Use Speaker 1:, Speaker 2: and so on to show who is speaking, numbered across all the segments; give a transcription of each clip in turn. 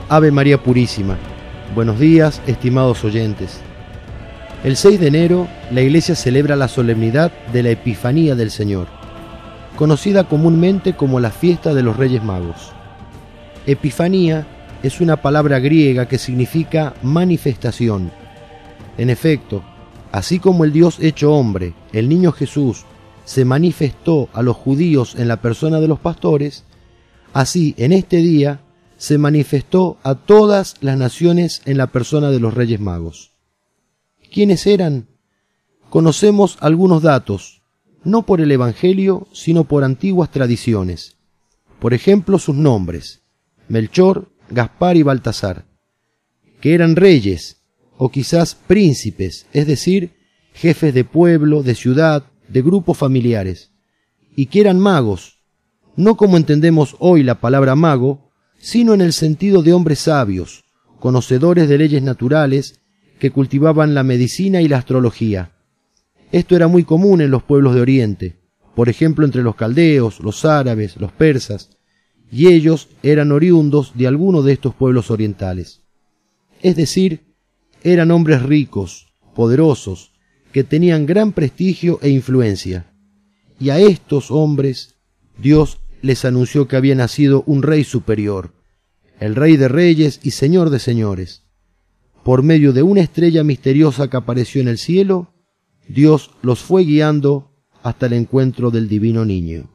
Speaker 1: Ave María Purísima. Buenos días, estimados oyentes. El 6 de enero, la Iglesia celebra la solemnidad de la Epifanía del Señor, conocida comúnmente como la fiesta de los Reyes Magos. Epifanía es una palabra griega que significa manifestación. En efecto, así como el Dios hecho hombre, el niño Jesús, se manifestó a los judíos en la persona de los pastores, así en este día se manifestó a todas las naciones en la persona de los Reyes Magos. ¿Quiénes eran? Conocemos algunos datos, no por el Evangelio, sino por antiguas tradiciones. Por ejemplo, sus nombres: Melchor, Gaspar y Baltasar, que eran reyes, o quizás príncipes, es decir, jefes de pueblo, de ciudad, de grupos familiares, y que eran magos, no como entendemos hoy la palabra mago, sino en el sentido de hombres sabios, conocedores de leyes naturales, que cultivaban la medicina y la astrología. Esto era muy común en los pueblos de Oriente, por ejemplo entre los caldeos, los árabes, los persas, y ellos eran oriundos de alguno de estos pueblos orientales. Es decir, eran hombres ricos, poderosos, que tenían gran prestigio e influencia, y a estos hombres Dios les anunció que había nacido un rey superior, el Rey de Reyes y Señor de Señores. Por medio de una estrella misteriosa que apareció en el cielo, Dios los fue guiando hasta el encuentro del divino niño.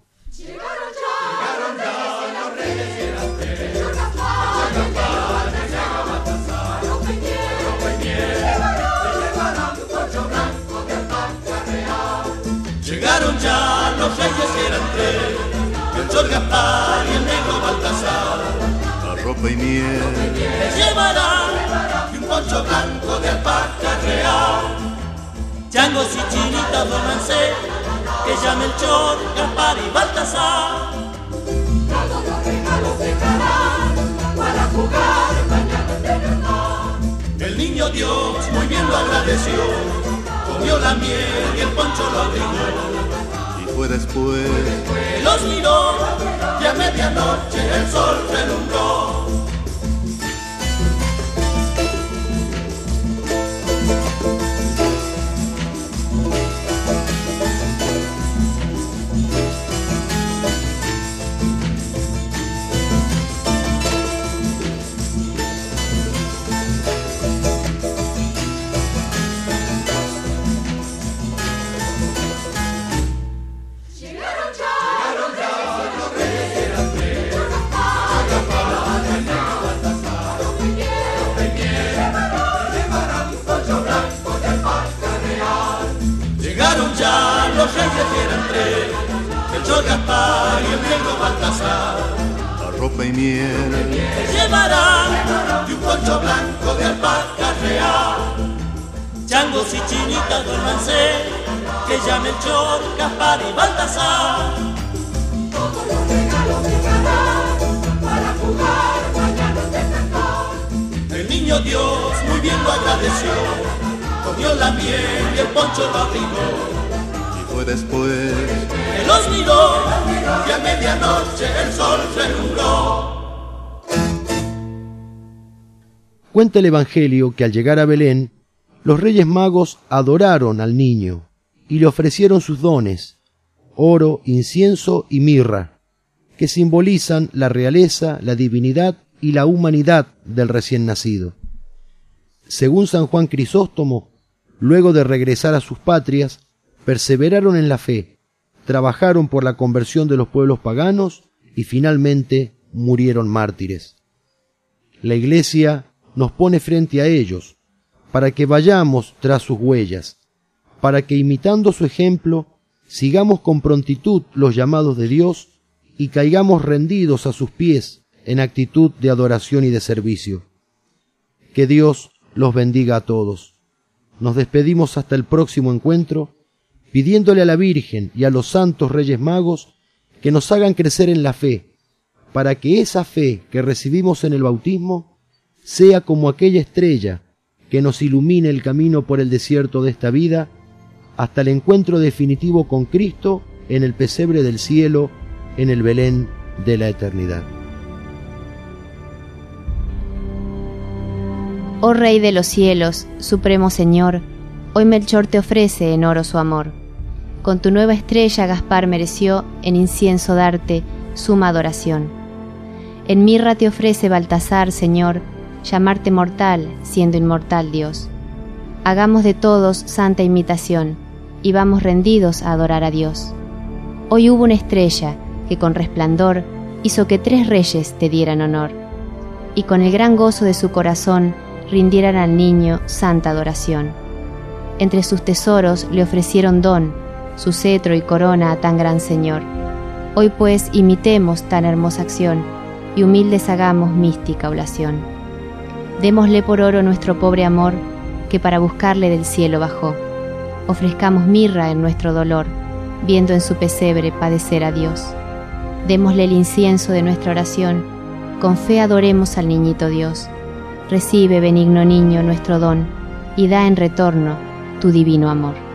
Speaker 2: Llegaron ya los reyes que eran tres, Melchor, Gaspar y el negro Baltasar.
Speaker 3: Ropa y miel
Speaker 2: Les llevarán y un poncho blanco de alpaca real. Changos y chinitas duérmanse, que ya Melchor, Gaspar y Baltasar.
Speaker 4: Todos los regalos dejarán para jugar mañana en el mar.
Speaker 2: El niño Dios muy bien lo agradeció, comió la miel y el poncho lo abrigó.
Speaker 3: y fue después
Speaker 2: Que los miró y a medianoche el sol relumbró. Llegaron ya los reyes que eran tres, Melchor, Gaspar y el negro Baltasar.
Speaker 3: a ropa y miel
Speaker 2: Les llevarán y un poncho blanco de alpaca real. Changos y chinitas duérmanse, que ya Melchor, Gaspar y Baltasar.
Speaker 4: Todos los regalos dejarán para jugar mañana en despertar.
Speaker 2: El niño Dios muy bien lo agradeció, comió la miel y el poncho lo abrigó.
Speaker 3: y fue después
Speaker 2: Que los miró y a medianoche el sol relumbró.
Speaker 1: Cuenta el Evangelio que al llegar a Belén, los Reyes Magos adoraron al niño y le ofrecieron sus dones, oro, incienso y mirra, que simbolizan la realeza, la divinidad y la humanidad del recién nacido. Según San Juan Crisóstomo, luego de regresar a sus patrias, perseveraron en la fe, trabajaron por la conversión de los pueblos paganos y finalmente murieron mártires. La Iglesia nos pone frente a ellos, para que vayamos tras sus huellas, para que imitando su ejemplo, sigamos con prontitud los llamados de Dios y caigamos rendidos a sus pies en actitud de adoración y de servicio. Que Dios los bendiga a todos. Nos despedimos hasta el próximo encuentro, pidiéndole a la Virgen y a los santos Reyes Magos que nos hagan crecer en la fe, para que esa fe que recibimos en el bautismo sea como aquella estrella que nos ilumine el camino por el desierto de esta vida hasta el encuentro definitivo con Cristo en el pesebre del cielo, en el Belén de la eternidad.
Speaker 5: Oh Rey de los cielos, Supremo Señor, hoy Melchor te ofrece en oro su amor. Con tu nueva estrella Gaspar mereció en incienso darte suma adoración. En mirra te ofrece Baltasar, Señor, llamarte mortal, siendo inmortal Dios. Hagamos de todos santa imitación, y vamos rendidos a adorar a Dios. Hoy hubo una estrella que con resplandor hizo que 3 reyes te dieran honor, y con el gran gozo de su corazón rindieran al niño santa adoración. Entre sus tesoros le ofrecieron don, su cetro y corona a tan gran Señor. Hoy pues imitemos tan hermosa acción, y humildes hagamos mística oblación. Démosle por oro nuestro pobre amor, que para buscarle del cielo bajó. Ofrezcamos mirra en nuestro dolor, viendo en su pesebre padecer a Dios. Démosle el incienso de nuestra oración, con fe adoremos al niñito Dios. Recibe, benigno niño, nuestro don, y da en retorno tu divino amor.